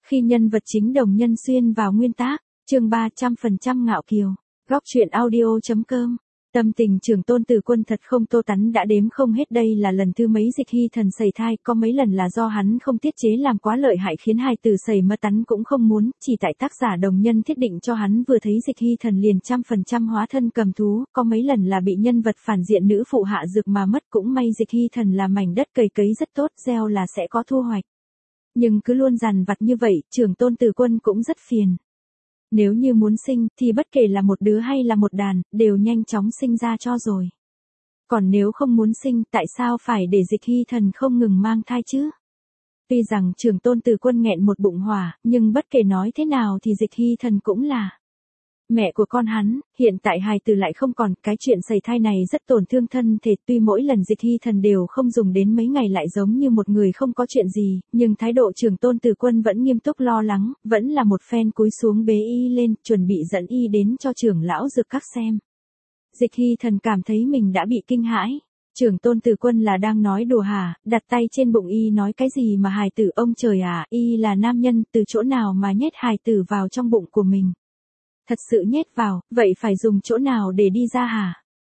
Khi nhân vật chính Đồng Nhân Xuyên vào nguyên tác, chương 300% ngạo kiều. Góc truyện audio.com. Tâm tình Trường Tôn Từ Quân thật không tô tắn đã đếm không hết, đây là lần thứ mấy Dịch Hy Thần sẩy thai, có mấy lần là do hắn không tiết chế làm quá lợi hại khiến hài tử sẩy mơ tắn cũng không muốn, chỉ tại tác giả Đồng Nhân thiết định cho hắn vừa thấy Dịch Hy Thần liền 100% hóa thân cầm thú, có mấy lần là bị nhân vật phản diện nữ phụ hạ dược mà mất, cũng may Dịch Hy Thần là mảnh đất cày cấy rất tốt, gieo là sẽ có thu hoạch. Nhưng cứ luôn dằn vặt như vậy, Trường Tôn Từ Quân cũng rất phiền. Nếu như muốn sinh, thì bất kể là một đứa hay là một đàn, đều nhanh chóng sinh ra cho rồi. Còn nếu không muốn sinh, tại sao phải để Dịch Hy Thần không ngừng mang thai chứ? Tuy rằng Trường Tôn Từ Quân nghẹn một bụng hỏa, nhưng bất kể nói thế nào thì Dịch Hy Thần cũng là mẹ của con hắn, hiện tại hài tử lại không còn, cái chuyện sẩy thai này rất tổn thương thân thể, tuy mỗi lần Dịch Hy Thần đều không dùng đến mấy ngày lại giống như một người không có chuyện gì, nhưng thái độ Trường Tôn Từ Quân vẫn nghiêm túc lo lắng, vẫn là một phen cúi xuống bế y lên, chuẩn bị dẫn y đến cho trưởng lão dược các xem. Dịch Hy Thần cảm thấy mình đã bị kinh hãi. Trường Tôn Từ Quân là đang nói đùa hả, đặt tay trên bụng y nói cái gì mà hài tử, ông trời à, y là nam nhân, từ chỗ nào mà nhét hài tử vào trong bụng của mình? Thật sự nhét vào, vậy phải dùng chỗ nào để đi ra hả?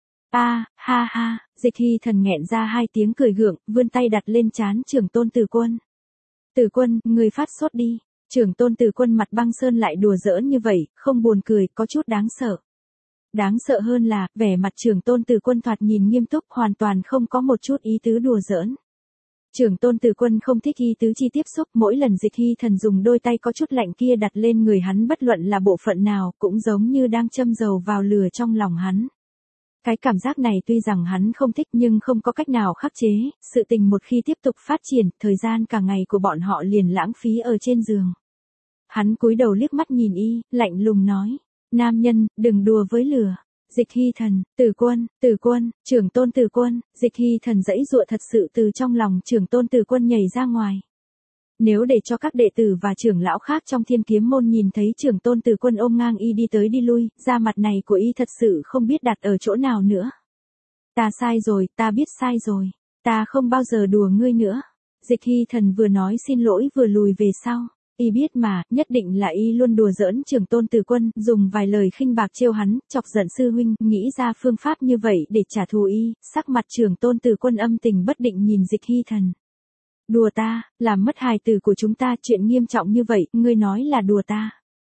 Ha ha, Dịch Hy Thần nghẹn ra hai tiếng cười gượng, vươn tay đặt lên trán Trường Tôn Từ Quân. Từ Quân, ngươi phát sốt đi. Trường Tôn Từ Quân mặt băng sơn lại đùa giỡn như vậy, không buồn cười, có chút đáng sợ. Đáng sợ hơn là, vẻ mặt Trường Tôn Từ Quân thoạt nhìn nghiêm túc, hoàn toàn không có một chút ý tứ đùa giỡn. Trường Tôn Từ Quân không thích ý tứ chi tiếp xúc, mỗi lần Dịch Hy Thần dùng đôi tay có chút lạnh kia đặt lên người hắn, bất luận là bộ phận nào, cũng giống như đang châm dầu vào lửa trong lòng hắn. Cái cảm giác này tuy rằng hắn không thích nhưng không có cách nào khắc chế, sự tình một khi tiếp tục phát triển, thời gian cả ngày của bọn họ liền lãng phí ở trên giường. Hắn cúi đầu liếc mắt nhìn y, lạnh lùng nói, nam nhân, đừng đùa với lửa. Dịch Hy Thần, Từ Quân, Trường Tôn Từ Quân, Dịch Hy Thần giãy giụa thật sự từ trong lòng Trường Tôn Từ Quân nhảy ra ngoài. Nếu để cho các đệ tử và trưởng lão khác trong Thiên Kiếm môn nhìn thấy Trường Tôn Từ Quân ôm ngang y đi tới đi lui, da mặt này của y thật sự không biết đặt ở chỗ nào nữa. Ta sai rồi, ta biết sai rồi, ta không bao giờ đùa ngươi nữa. Dịch Hy Thần vừa nói xin lỗi vừa lùi về sau. Y biết mà, nhất định là y luôn đùa giỡn Trường Tôn Từ Quân, dùng vài lời khinh bạc trêu hắn, chọc giận sư huynh, nghĩ ra phương pháp như vậy để trả thù y, sắc mặt Trường Tôn Từ Quân âm tình bất định nhìn Dịch Hy Thần. Đùa ta, làm mất hài tử của chúng ta, chuyện nghiêm trọng như vậy, ngươi nói là đùa ta.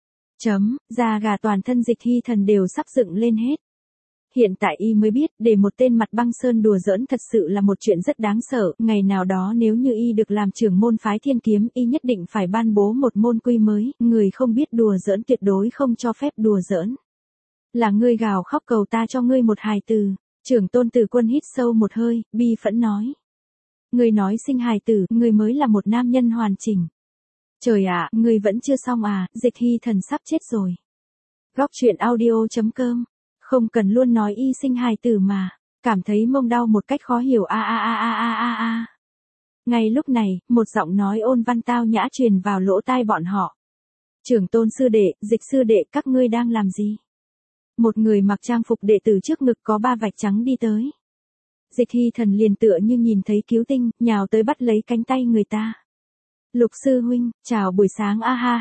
Da gà toàn thân Dịch Hy Thần đều sắp dựng lên hết. Hiện tại y mới biết, để một tên mặt băng sơn đùa giỡn thật sự là một chuyện rất đáng sợ, ngày nào đó nếu như y được làm trưởng môn phái Thiên Kiếm, y nhất định phải ban bố một môn quy mới, người không biết đùa giỡn tuyệt đối không cho phép đùa giỡn. Là ngươi gào khóc cầu ta cho ngươi một hài tử. Trường Tôn Từ Quân hít sâu một hơi, bi phẫn nói. Ngươi nói sinh hài tử, ngươi mới là một nam nhân hoàn chỉnh. Trời ạ, ngươi vẫn chưa xong à, Dịch Hy Thần sắp chết rồi. Góc truyện audio.com. Không cần luôn nói y sinh hài tử mà, cảm thấy mông đau một cách khó hiểu a. Ngay lúc này, một giọng nói ôn văn tao nhã truyền vào lỗ tai bọn họ. Trường Tôn sư đệ, Dịch sư đệ, các ngươi đang làm gì? Một người mặc trang phục đệ tử trước ngực có 3 vạch trắng đi tới. Dịch Hy Thần liền tựa như nhìn thấy cứu tinh, nhào tới bắt lấy cánh tay người ta. Lục sư huynh, chào buổi sáng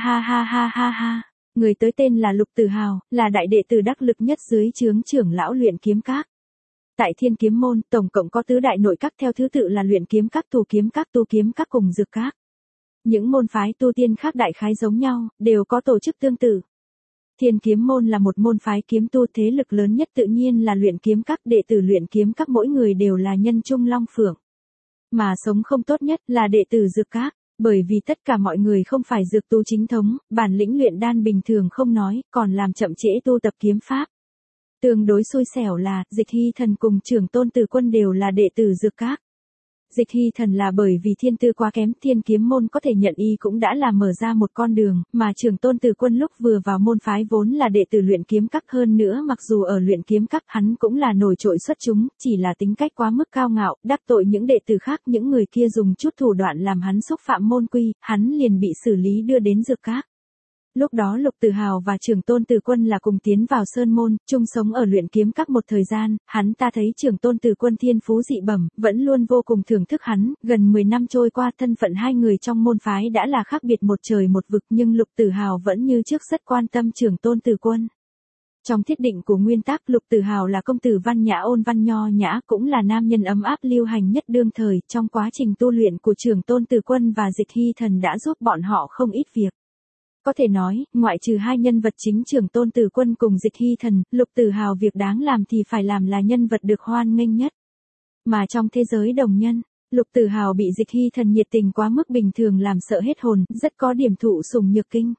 ha. Người tới tên là Lục Tử Hào, là đại đệ tử đắc lực nhất dưới trướng trưởng lão Luyện Kiếm Các. Tại Thiên Kiếm môn, tổng cộng có tứ đại nội các theo thứ tự là Luyện Kiếm Các, Tu Kiếm Các cùng Dược Các. Những môn phái tu tiên khác đại khái giống nhau, đều có tổ chức tương tự. Thiên Kiếm môn là một môn phái kiếm tu, thế lực lớn nhất tự nhiên là Luyện Kiếm Các, đệ tử Luyện Kiếm Các mỗi người đều là nhân trung long phượng. Mà sống không tốt nhất là đệ tử Dược Các. Bởi vì tất cả mọi người không phải dược tu chính thống, bản lĩnh luyện đan bình thường không nói, còn làm chậm trễ tu tập kiếm pháp. Tương đối xui xẻo là, Dịch Hy Thần cùng Trường Tôn Từ Quân đều là đệ tử Dược Các. Dịch Hy Thần là bởi vì thiên tư quá kém, Thiên Kiếm môn có thể nhận y cũng đã là mở ra một con đường, mà Trường Tôn Từ Quân lúc vừa vào môn phái vốn là đệ tử Luyện Kiếm Các, hơn nữa mặc dù ở Luyện Kiếm Các hắn cũng là nổi trội xuất chúng, chỉ là tính cách quá mức cao ngạo, đắc tội những đệ tử khác, những người kia dùng chút thủ đoạn làm hắn xúc phạm môn quy, hắn liền bị xử lý đưa đến Dược Các. Lúc đó Lục Tử Hào và Trưởng Tôn Từ Quân là cùng tiến vào Sơn Môn, chung sống ở luyện kiếm các một thời gian, hắn ta thấy Trưởng Tôn Từ Quân thiên phú dị bẩm, vẫn luôn vô cùng thưởng thức hắn, gần 10 năm trôi qua thân phận hai người trong môn phái đã là khác biệt một trời một vực nhưng Lục Tử Hào vẫn như trước rất quan tâm Trưởng Tôn Từ Quân. Trong thiết định của nguyên tắc Lục Tử Hào là công tử văn nhã ôn văn nho nhã cũng là nam nhân ấm áp lưu hành nhất đương thời trong quá trình tu luyện của Trưởng Tôn Từ Quân và Dịch Hy Thần đã giúp bọn họ không ít việc. Có thể nói, ngoại trừ hai nhân vật chính Trưởng Tôn Từ Quân cùng Dịch Hy Thần, Lục Tử Hào việc đáng làm thì phải làm là nhân vật được hoan nghênh nhất. Mà trong thế giới đồng nhân, Lục Tử Hào bị Dịch Hy Thần nhiệt tình quá mức bình thường làm sợ hết hồn, rất có điểm thụ sủng nhược kinh.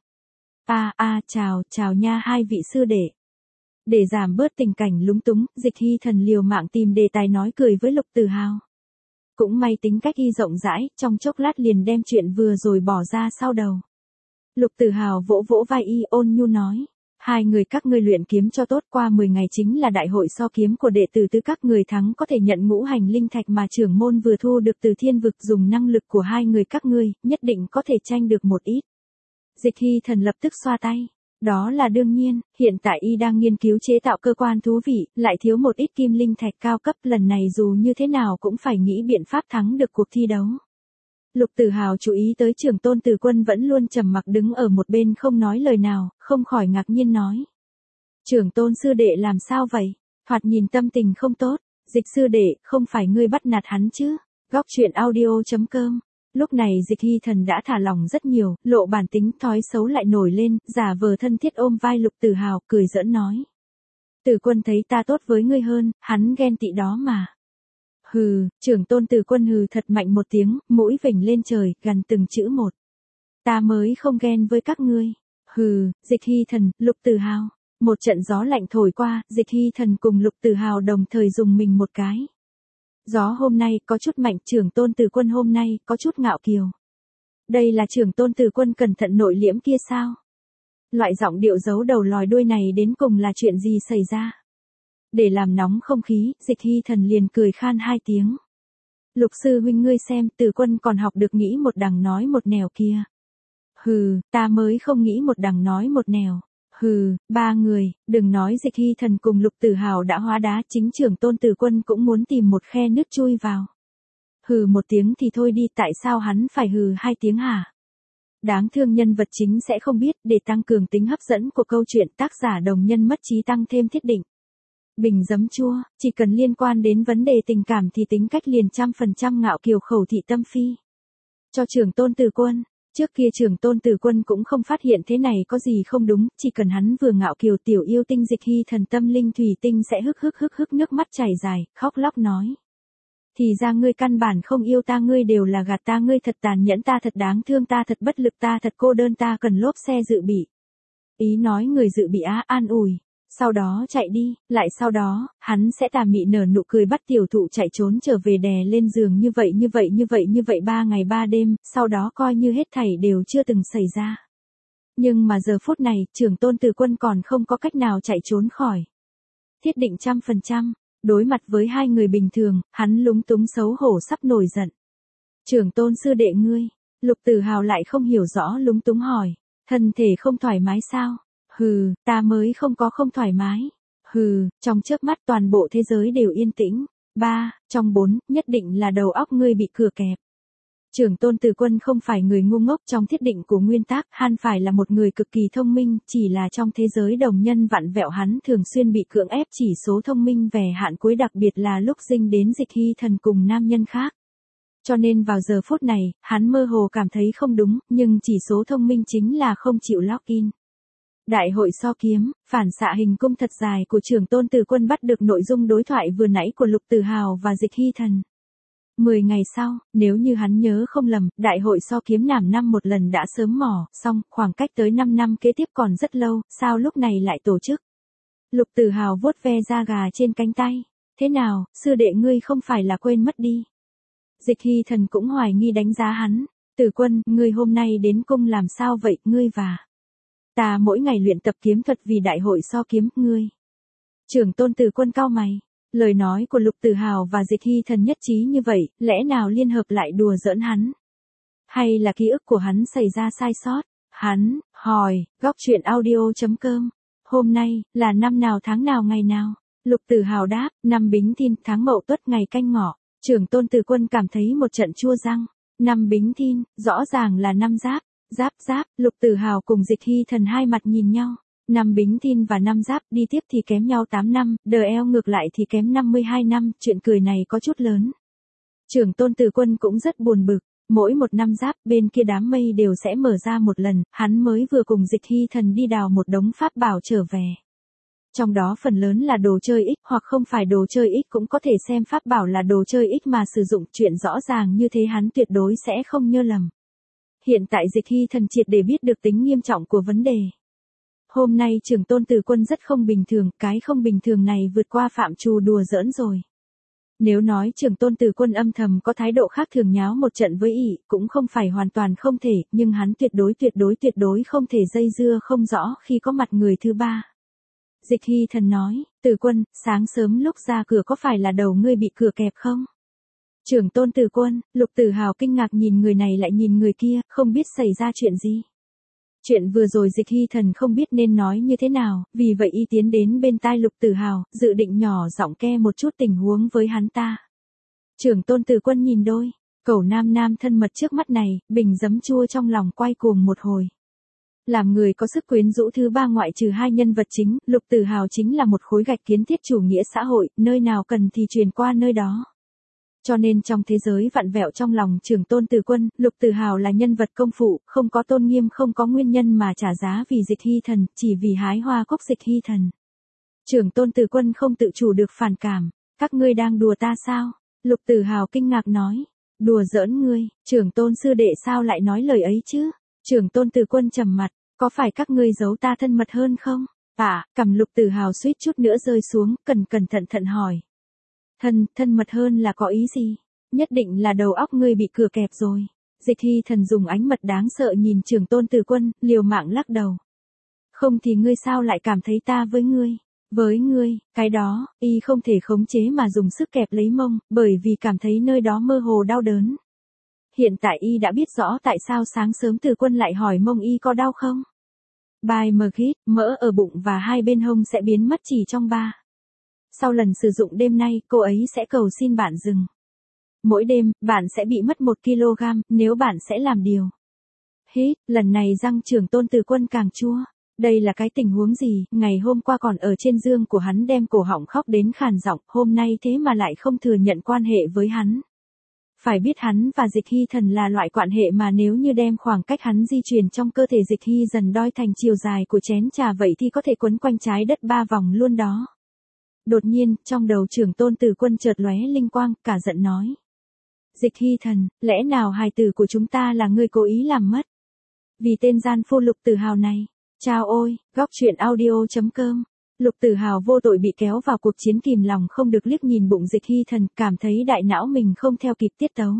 Chào nha hai vị sư đệ. Để giảm bớt tình cảnh lúng túng, Dịch Hy Thần liều mạng tìm đề tài nói cười với Lục Tử Hào. Cũng may tính cách y rộng rãi, trong chốc lát liền đem chuyện vừa rồi bỏ ra sau đầu. Lục Tử Hào vỗ vỗ vai y ôn nhu nói. Hai người các ngươi luyện kiếm cho tốt, qua 10 ngày chính là đại hội so kiếm của đệ tử, các người thắng có thể nhận ngũ hành linh thạch mà trưởng môn vừa thu được từ thiên vực, dùng năng lực của hai người các ngươi, nhất định có thể tranh được một ít. Dịch Hy Thần lập tức xoa tay. Đó là đương nhiên, hiện tại y đang nghiên cứu chế tạo cơ quan thú vị, lại thiếu một ít kim linh thạch cao cấp, lần này dù như thế nào cũng phải nghĩ biện pháp thắng được cuộc thi đấu. Lục Tử Hào chú ý tới Trưởng Tôn Từ Quân vẫn luôn trầm mặc đứng ở một bên không nói lời nào, không khỏi ngạc nhiên nói. Trưởng Tôn sư đệ làm sao vậy? Thoạt nhìn tâm tình không tốt. Dịch sư đệ, không phải ngươi bắt nạt hắn chứ? Góc truyện audio.com. Lúc này Dịch Hy Thần đã thả lỏng rất nhiều, lộ bản tính thói xấu lại nổi lên, giả vờ thân thiết ôm vai Lục Tử Hào, cười giỡn nói. Tử Quân thấy ta tốt với ngươi hơn, hắn ghen tị đó mà. Hừ, Trưởng Tôn Từ Quân hừ thật mạnh một tiếng, mũi vểnh lên trời, gằn từng chữ một. Ta mới không ghen với các ngươi. Hừ, Dịch Hy Thần, Lục Tử Hào. Một trận gió lạnh thổi qua, Dịch Hy Thần cùng Lục Tử Hào đồng thời dùng mình một cái. Gió hôm nay có chút mạnh, Trưởng Tôn Từ Quân hôm nay có chút ngạo kiều. Đây là Trưởng Tôn Từ Quân cẩn thận nội liễm kia sao? Loại giọng điệu giấu đầu lòi đuôi này đến cùng là chuyện gì xảy ra? Để làm nóng không khí, Dịch Hy Thần liền cười khan hai tiếng. Lục sư huynh ngươi xem, Từ Quân còn học được nghĩ một đằng nói một nẻo kia. Hừ, ta mới không nghĩ một đằng nói một nẻo. Hừ, ba người, đừng nói Dịch Hy Thần cùng Lục Tử Hào đã hóa đá, chính Trưởng Tôn Từ Quân cũng muốn tìm một khe nước chui vào. Hừ một tiếng thì thôi đi, tại sao hắn phải hừ hai tiếng hả? Đáng thương nhân vật chính sẽ không biết, để tăng cường tính hấp dẫn của câu chuyện, tác giả đồng nhân mất trí tăng thêm thiết định. Bình giấm chua, chỉ cần liên quan đến vấn đề tình cảm thì tính cách liền 100% ngạo kiều khẩu thị tâm phi. Cho Trưởng Tôn Từ Quân, trước kia Trưởng Tôn Từ Quân cũng không phát hiện thế này có gì không đúng, chỉ cần hắn vừa ngạo kiều tiểu yêu tinh Dịch Hy Thần tâm linh thủy tinh sẽ hức nước mắt chảy dài, khóc lóc nói. Thì ra ngươi căn bản không yêu ta, ngươi đều là gạt ta, ngươi thật tàn nhẫn, ta thật đáng thương, ta thật bất lực, ta thật cô đơn, ta cần lốp xe dự bị. Ý nói người dự bị an ủi. Sau đó chạy đi, lại sau đó, hắn sẽ tà mị nở nụ cười bắt tiểu thụ chạy trốn trở về đè lên giường như vậy 3 ngày 3 đêm, sau đó coi như hết thảy đều chưa từng xảy ra. Nhưng mà giờ phút này, Trưởng Tôn Từ Quân còn không có cách nào chạy trốn khỏi. Thiết định 100%, đối mặt với hai người bình thường, hắn lúng túng xấu hổ sắp nổi giận. Trưởng Tôn sư đệ ngươi, Lục Tử Hào lại không hiểu rõ lúng túng hỏi, thân thể không thoải mái sao? Hừ, ta mới không thoải mái. Hừ, trong chớp mắt toàn bộ thế giới đều yên tĩnh. 3, trong 4, nhất định là đầu óc ngươi bị cửa kẹp. Trưởng Tôn Từ Quân không phải người ngu ngốc trong thiết định của nguyên tác, hắn phải là một người cực kỳ thông minh, chỉ là trong thế giới đồng nhân vặn vẹo hắn thường xuyên bị cưỡng ép chỉ số thông minh về hạn cuối, đặc biệt là lúc dinh đến Dịch Hy Thần cùng nam nhân khác. Cho nên vào giờ phút này, hắn mơ hồ cảm thấy không đúng, nhưng chỉ số thông minh chính là không chịu login. Đại hội so kiếm, phản xạ hình cung thật dài của Trưởng Tôn Từ Quân bắt được nội dung đối thoại vừa nãy của Lục Tử Hào và Dịch Hy Thần. 10 ngày sau, nếu như hắn nhớ không lầm, đại hội so kiếm nàm năm một lần đã sớm mỏ, xong, khoảng cách tới 5 năm kế tiếp còn rất lâu, sao lúc này lại tổ chức? Lục Tử Hào vuốt ve da gà trên cánh tay. Thế nào, sư đệ ngươi không phải là quên mất đi? Dịch Hy Thần cũng hoài nghi đánh giá hắn. Tử Quân, ngươi hôm nay đến cung làm sao vậy, ngươi và ta mỗi ngày luyện tập kiếm thuật vì đại hội so kiếm, ngươi. Trưởng Tôn Từ Quân cau mày. Lời nói của Lục Tử Hào và Dịch Hy Thần nhất trí như vậy, lẽ nào liên hợp lại đùa giỡn hắn? Hay là ký ức của hắn xảy ra sai sót? Hắn, hỏi, góc chuyện audio.com. Hôm nay, là năm nào tháng nào ngày nào? Lục Tử Hào đáp, năm Bính Thìn, tháng Mậu Tuất ngày Canh Ngọ. Trưởng Tôn Từ Quân cảm thấy một trận chua răng. Năm Bính Thìn, rõ ràng là năm Giáp. Giáp, Lục Tử Hào cùng Dịch Hy Thần hai mặt nhìn nhau. Năm Bính Thìn và năm Giáp đi tiếp thì kém nhau 8 năm, đời eo ngược lại thì kém 52 năm, chuyện cười này có chút lớn. Trưởng Tôn Từ Quân cũng rất buồn bực. Mỗi một năm Giáp, bên kia đám mây đều sẽ mở ra một lần, hắn mới vừa cùng Dịch Hy Thần đi đào một đống pháp bảo trở về. Trong đó phần lớn là đồ chơi ích, hoặc không phải đồ chơi ích cũng có thể xem pháp bảo là đồ chơi ích mà sử dụng, chuyện rõ ràng như thế hắn tuyệt đối sẽ không nhớ lầm. Hiện tại Dịch Hy Thần triệt để biết được tính nghiêm trọng của vấn đề. Hôm nay Trưởng Tôn Từ Quân rất không bình thường, cái không bình thường này vượt qua phạm trù đùa giỡn rồi. Nếu nói Trưởng Tôn Từ Quân âm thầm có thái độ khác thường nháo một trận với ỷ, cũng không phải hoàn toàn không thể, nhưng hắn tuyệt đối không thể dây dưa không rõ khi có mặt người thứ ba. Dịch Hy Thần nói, Từ Quân, sáng sớm lúc ra cửa có phải là đầu ngươi bị cửa kẹp không? Trưởng Tôn Từ Quân, Lục Tử Hào kinh ngạc nhìn người này lại nhìn người kia, không biết xảy ra chuyện gì. Chuyện vừa rồi Dịch Hy Thần không biết nên nói như thế nào, vì vậy y tiến đến bên tai Lục Tử Hào, dự định nhỏ giọng ke một chút tình huống với hắn ta. Trưởng Tôn Từ Quân nhìn đôi cẩu nam thân mật trước mắt này, bình giấm chua trong lòng quay cuồng một hồi. Làm người có sức quyến rũ thứ ba ngoại trừ hai nhân vật chính, Lục Tử Hào chính là một khối gạch kiến thiết chủ nghĩa xã hội, nơi nào cần thì truyền qua nơi đó. Cho nên trong thế giới vặn vẹo trong lòng Trưởng Tôn Từ Quân, Lục Tử Hào là nhân vật công phụ, không có tôn nghiêm, không có nguyên nhân mà trả giá vì Dịch Hy Thần, chỉ vì hái hoa cúc Dịch Hy Thần. Trưởng Tôn Từ Quân không tự chủ được phản cảm, các ngươi đang đùa ta sao? Lục Tử Hào kinh ngạc nói, đùa giỡn ngươi, Trưởng Tôn sư đệ sao lại nói lời ấy chứ? Trưởng Tôn Từ Quân trầm mặt, có phải các ngươi giấu ta thân mật hơn không? Cằm Lục Tử Hào suýt chút nữa rơi xuống, cẩn thận hỏi. Thân mật hơn là có ý gì? Nhất định là đầu óc ngươi bị cửa kẹp rồi. Dịch Hy Thần dùng ánh mật đáng sợ nhìn Trưởng Tôn Từ Quân, liều mạng lắc đầu. Không thì ngươi sao lại cảm thấy ta với ngươi? Với ngươi, cái đó, y không thể khống chế mà dùng sức kẹp lấy mông, bởi vì cảm thấy nơi đó mơ hồ đau đớn. Hiện tại y đã biết rõ tại sao sáng sớm Từ Quân lại hỏi mông y có đau không? Bài Margit, mỡ ở bụng và hai bên hông sẽ biến mất chỉ trong 3. Sau lần sử dụng đêm nay, cô ấy sẽ cầu xin bạn dừng. Mỗi đêm, bạn sẽ bị mất 1 kg, nếu bạn sẽ làm điều. Hít, lần này răng Trưởng Tôn Từ Quân càng chua. Đây là cái tình huống gì, ngày hôm qua còn ở trên giường của hắn đem cổ họng khóc đến khàn giọng, hôm nay thế mà lại không thừa nhận quan hệ với hắn. Phải biết hắn và Dịch Hy Thần là loại quan hệ mà nếu như đem khoảng cách hắn di chuyển trong cơ thể Dịch Hy dần đoi thành chiều dài của chén trà vậy thì có thể quấn quanh trái đất 3 vòng luôn đó. Đột nhiên, trong đầu Trưởng Tôn Từ Quân chợt lóe linh quang, cả giận nói. Dịch Hy Thần, lẽ nào hài tử của chúng ta là ngươi cố ý làm mất? Vì tên gian phu Lục Tử Hào này. Chao ôi, góc chuyện audio.com. Lục Tử Hào vô tội bị kéo vào cuộc chiến kìm lòng không được liếc nhìn bụng Dịch Hy Thần, cảm thấy đại não mình không theo kịp tiết tấu.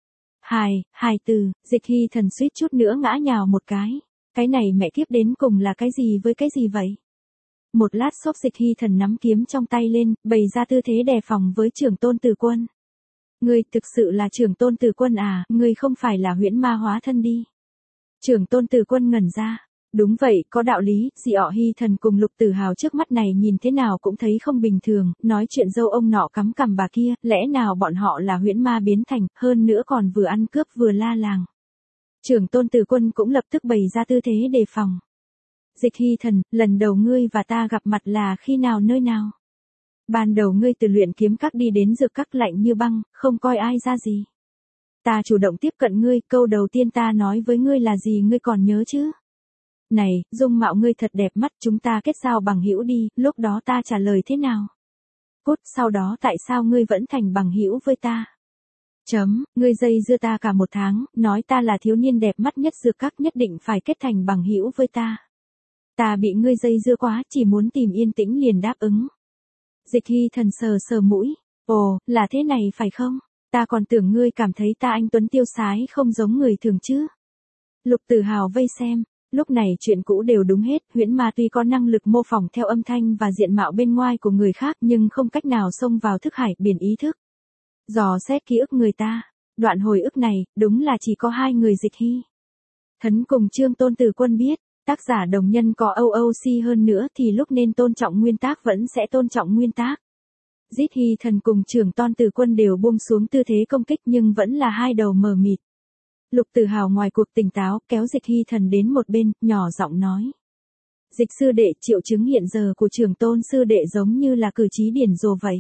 Hài tử, Dịch Hy Thần suýt chút nữa ngã nhào một cái. Cái này mẹ kiếp đến cùng là cái gì với cái gì vậy? Một lát xốp Dịch Hy Thần nắm kiếm trong tay lên, bày ra tư thế đề phòng với Trưởng Tôn Từ Quân. Ngươi thực sự là Trưởng Tôn Từ Quân à, ngươi không phải là huyễn ma hóa thân đi. Trưởng Tôn Từ Quân ngẩn ra. Đúng vậy, có đạo lý, Dị Hy Thần cùng Lục Tử Hào trước mắt này nhìn thế nào cũng thấy không bình thường, nói chuyện dâu ông nọ cắm cằm bà kia, lẽ nào bọn họ là huyễn ma biến thành, hơn nữa còn vừa ăn cướp vừa la làng. Trưởng Tôn Từ Quân cũng lập tức bày ra tư thế đề phòng. Dịch Hy Thần, lần đầu ngươi và ta gặp mặt là khi nào nơi nào? Ban đầu ngươi từ luyện kiếm các đi đến dược các lạnh như băng, không coi ai ra gì. Ta chủ động tiếp cận ngươi, câu đầu tiên ta nói với ngươi là gì ngươi còn nhớ chứ? Này, dung mạo ngươi thật đẹp mắt, chúng ta kết giao bằng hữu đi, lúc đó ta trả lời thế nào? Cút, sau đó tại sao ngươi vẫn thành bằng hữu với ta? Ngươi dây dưa ta cả 1 tháng, nói ta là thiếu niên đẹp mắt nhất dược các nhất định phải kết thành bằng hữu với ta. Ta bị ngươi dây dưa quá, chỉ muốn tìm yên tĩnh liền đáp ứng. Dịch Hy Thần sờ mũi, ồ, là thế này phải không? Ta còn tưởng ngươi cảm thấy ta anh tuấn tiêu sái không giống người thường chứ. Lục Tử Hào vây xem. Lúc này chuyện cũ đều đúng hết, huyễn ma tuy có năng lực mô phỏng theo âm thanh và diện mạo bên ngoài của người khác nhưng không cách nào xông vào thức hải biển ý thức. Dò xét ký ức người ta, đoạn hồi ức này, đúng là chỉ có 2 người Dịch Hy. Thấn cùng Trương Tôn Từ Quân biết, tác giả đồng nhân có OOC hơn nữa thì lúc nên tôn trọng nguyên tác vẫn sẽ tôn trọng nguyên tác. Giết Hy Thần cùng Trưởng Tôn Từ Quân đều buông xuống tư thế công kích nhưng vẫn là hai đầu mờ mịt. Lục Tử Hào ngoài cuộc tỉnh táo kéo Dịch Hy Thần đến một bên, nhỏ giọng nói. Dịch sư đệ, triệu chứng hiện giờ của Trưởng Tôn sư đệ giống như là cử chí điển rồ vậy.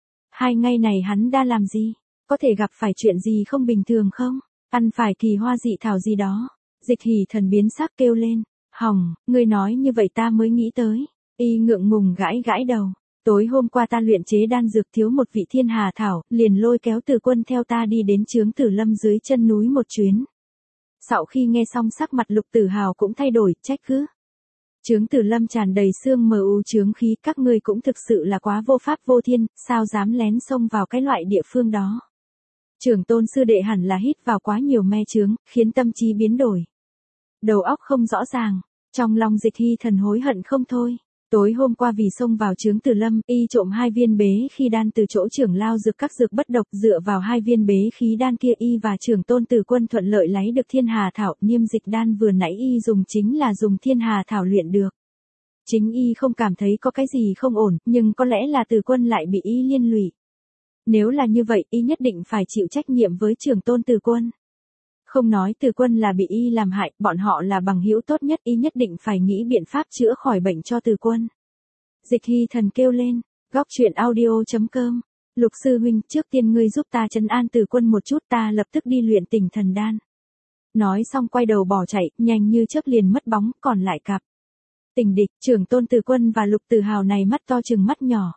2 ngày này hắn đã làm gì? Có thể gặp phải chuyện gì không bình thường không? Ăn phải kỳ hoa dị thảo gì đó? Dịch Hỷ Thần biến sắc kêu lên. Hỏng, ngươi nói như vậy ta mới nghĩ tới. Y ngượng ngùng gãi gãi đầu. Tối hôm qua ta luyện chế đan dược thiếu một vị thiên hà thảo, liền lôi kéo Từ Quân theo ta đi đến Chướng Tử Lâm dưới chân núi một chuyến. Sau khi nghe xong sắc mặt Lục Tử Hào cũng thay đổi, trách cứ. Chướng Tử Lâm tràn đầy xương mờ u chướng khí, các ngươi cũng thực sự là quá vô pháp vô thiên, sao dám lén xông vào cái loại địa phương đó. Trưởng Tôn sư đệ hẳn là hít vào quá nhiều me chướng, khiến tâm trí biến đổi. Đầu óc không rõ ràng, trong lòng Dịch Hy Thần hối hận không thôi. Tối hôm qua vì xông vào Chướng Tử Lâm, y trộm 2 viên bế khí đan từ chỗ trưởng lao dược các dược bất độc, dựa vào 2 viên bế khí đan kia y và Trưởng Tôn Từ Quân thuận lợi lấy được thiên hà thảo. Niêm dịch đan vừa nãy y dùng chính là dùng thiên hà thảo luyện được. Chính y không cảm thấy có cái gì không ổn, nhưng có lẽ là Từ Quân lại bị y liên lụy. Nếu là như vậy, y nhất định phải chịu trách nhiệm với Trưởng Tôn Từ Quân. Không nói Từ Quân là bị y làm hại, bọn họ là bằng hữu tốt nhất, y nhất định phải nghĩ biện pháp chữa khỏi bệnh cho Từ Quân. Dịch Hy Thần kêu lên, góc truyện audio.com. Lục sư huynh, trước tiên ngươi giúp ta trấn an Từ Quân một chút, ta lập tức đi luyện Tỉnh Thần Đan. Nói xong quay đầu bỏ chạy, nhanh như chớp liền mất bóng, còn lại cặp tình địch, Trưởng Tôn Từ Quân và Lục Tử Hào này mắt to chừng mắt nhỏ.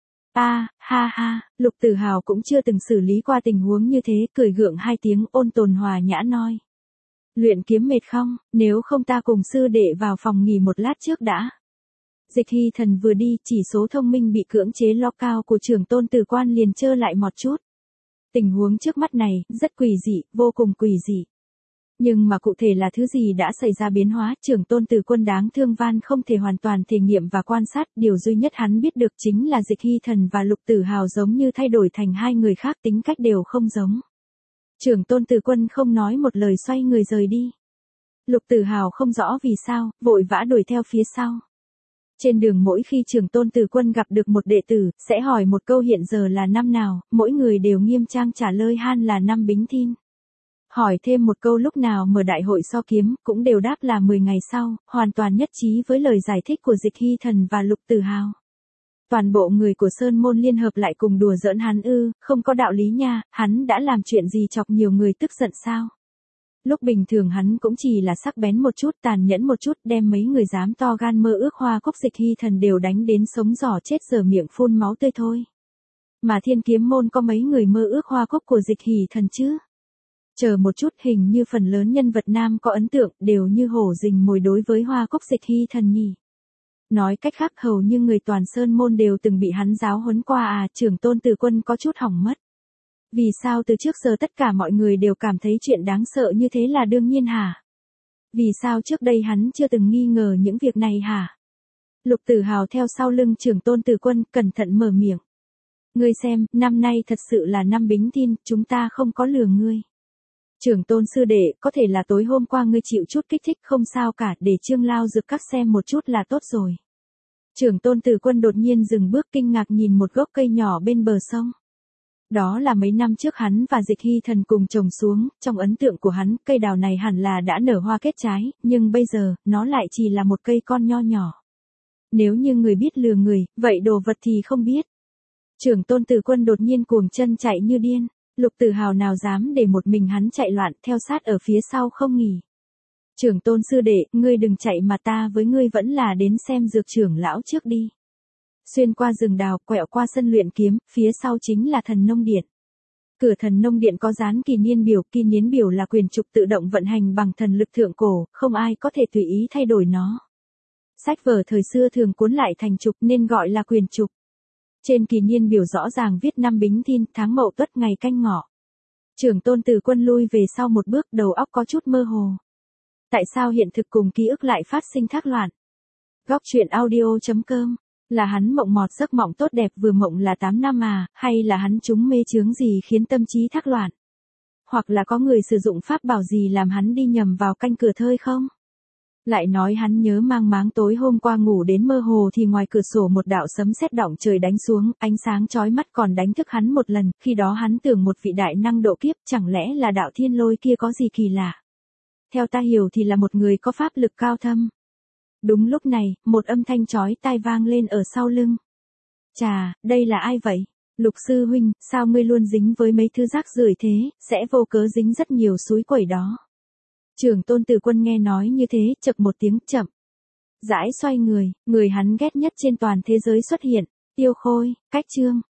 Ha ha, Lục Tử Hào cũng chưa từng xử lý qua tình huống như thế, cười gượng 2 tiếng, ôn tồn hòa nhã nói. Luyện kiếm mệt không, nếu không ta cùng sư đệ vào phòng nghỉ một lát trước đã. Dịch Hy Thần vừa đi, chỉ số thông minh bị cưỡng chế lo cao của Trưởng Tôn Từ Quan liền trơ lại một chút. Tình huống trước mắt này, rất quỷ dị, vô cùng quỷ dị. Nhưng mà cụ thể là thứ gì đã xảy ra biến hóa, Trưởng Tôn Từ Quân đáng thương van không thể hoàn toàn thể nghiệm và quan sát, điều duy nhất hắn biết được chính là Dịch Hy Thần và Lục Tử Hào giống như thay đổi thành 2 người khác, tính cách đều không giống. Trưởng Tôn Từ Quân không nói một lời xoay người rời đi. Lục Tử Hào không rõ vì sao, vội vã đuổi theo phía sau. Trên đường mỗi khi Trưởng Tôn Từ Quân gặp được một đệ tử, sẽ hỏi một câu hiện giờ là năm nào, mỗi người đều nghiêm trang trả lời han là năm Bính Thìn. Hỏi thêm một câu lúc nào mở đại hội so kiếm, cũng đều đáp là 10 ngày sau, hoàn toàn nhất trí với lời giải thích của Dịch Hy Thần và Lục Tử Hào. Toàn bộ người của Sơn Môn liên hợp lại cùng đùa giỡn hắn không có đạo lý nha, hắn đã làm chuyện gì chọc nhiều người tức giận sao? Lúc bình thường hắn cũng chỉ là sắc bén một chút, tàn nhẫn một chút, đem mấy người dám to gan mơ ước Hoa Cúc Dịch Hy Thần đều đánh đến sống giỏ chết giờ miệng phun máu tươi thôi. Mà Thiên Kiếm Môn có mấy người mơ ước Hoa Cúc của Dịch Hỷ Thần chứ? Chờ một chút, hình như phần lớn nhân vật nam có ấn tượng đều như hổ rình mồi đối với Hoa Cúc Dịch Hy Thần nhỉ. Nói cách khác hầu như người toàn Sơn Môn đều từng bị hắn giáo huấn qua Trưởng Tôn Từ Quân có chút hỏng mất. Vì sao từ trước giờ tất cả mọi người đều cảm thấy chuyện đáng sợ như thế là đương nhiên hả? Vì sao trước đây hắn chưa từng nghi ngờ những việc này hả? Lục Tử Hào theo sau lưng Trưởng Tôn Từ Quân, cẩn thận mở miệng. Ngươi xem, năm nay thật sự là năm Bính Thìn, chúng ta không có lừa ngươi. Trưởng Tôn sư đệ, có thể là tối hôm qua ngươi chịu chút kích thích, không sao cả, để Trương Lao Dược Các xem một chút là tốt rồi. Trưởng Tôn Từ Quân đột nhiên dừng bước kinh ngạc nhìn một gốc cây nhỏ bên bờ sông. Đó là mấy năm trước hắn và Dịch Hy Thần cùng trồng xuống, trong ấn tượng của hắn, cây đào này hẳn là đã nở hoa kết trái, nhưng bây giờ, nó lại chỉ là một cây con nho nhỏ. Nếu như người biết lừa người, vậy đồ vật thì không biết. Trưởng Tôn Từ Quân đột nhiên cuồng chân chạy như điên, Lục Tử Hào nào dám để một mình hắn chạy loạn, theo sát ở phía sau không nghỉ. Trưởng Tôn sư đệ, ngươi đừng chạy mà ta với ngươi vẫn là đến xem dược trưởng lão trước đi. Xuyên qua rừng đào, quẹo qua sân luyện kiếm, phía sau chính là Thần Nông Điện. Cửa Thần Nông Điện có dán kỳ niên biểu là quyền trục tự động vận hành bằng thần lực thượng cổ, không ai có thể tùy ý thay đổi nó. Sách vở thời xưa thường cuốn lại thành trục nên gọi là quyền trục. Trên kỳ niên biểu rõ ràng viết năm Bính Thìn, tháng Mậu Tuất, ngày Canh Ngọ. Trưởng Tôn Từ Quân lui về sau một bước, đầu óc có chút mơ hồ. Tại sao hiện thực cùng ký ức lại phát sinh thác loạn? Góc truyện audio.com. Là hắn mộng mọt giấc mộng tốt đẹp vừa mộng là 8 năm hay là hắn trúng mê chướng gì khiến tâm trí thác loạn? hoặc là có người sử dụng pháp bảo gì làm hắn đi nhầm vào canh cửa thơi không? Lại nói hắn nhớ mang máng tối hôm qua ngủ đến mơ hồ thì ngoài cửa sổ một đạo sấm sét đọng trời đánh xuống, ánh sáng chói mắt còn đánh thức hắn một lần, khi đó hắn tưởng một vị đại năng độ kiếp, chẳng lẽ là đạo thiên lôi kia có gì kỳ lạ? Theo ta hiểu thì là một người có pháp lực cao thâm. Đúng lúc này, một âm thanh chói tai vang lên ở sau lưng. Chà, đây là ai vậy? Lục sư huynh, sao ngươi luôn dính với mấy thứ rác rưởi thế, sẽ vô cớ dính rất nhiều suối quẩy đó. Trưởng tôn Từ Quân nghe nói như thế, chậc một tiếng chậm. Rãi xoay người hắn ghét nhất trên toàn thế giới xuất hiện, Tiêu Khôi, Cách Trương.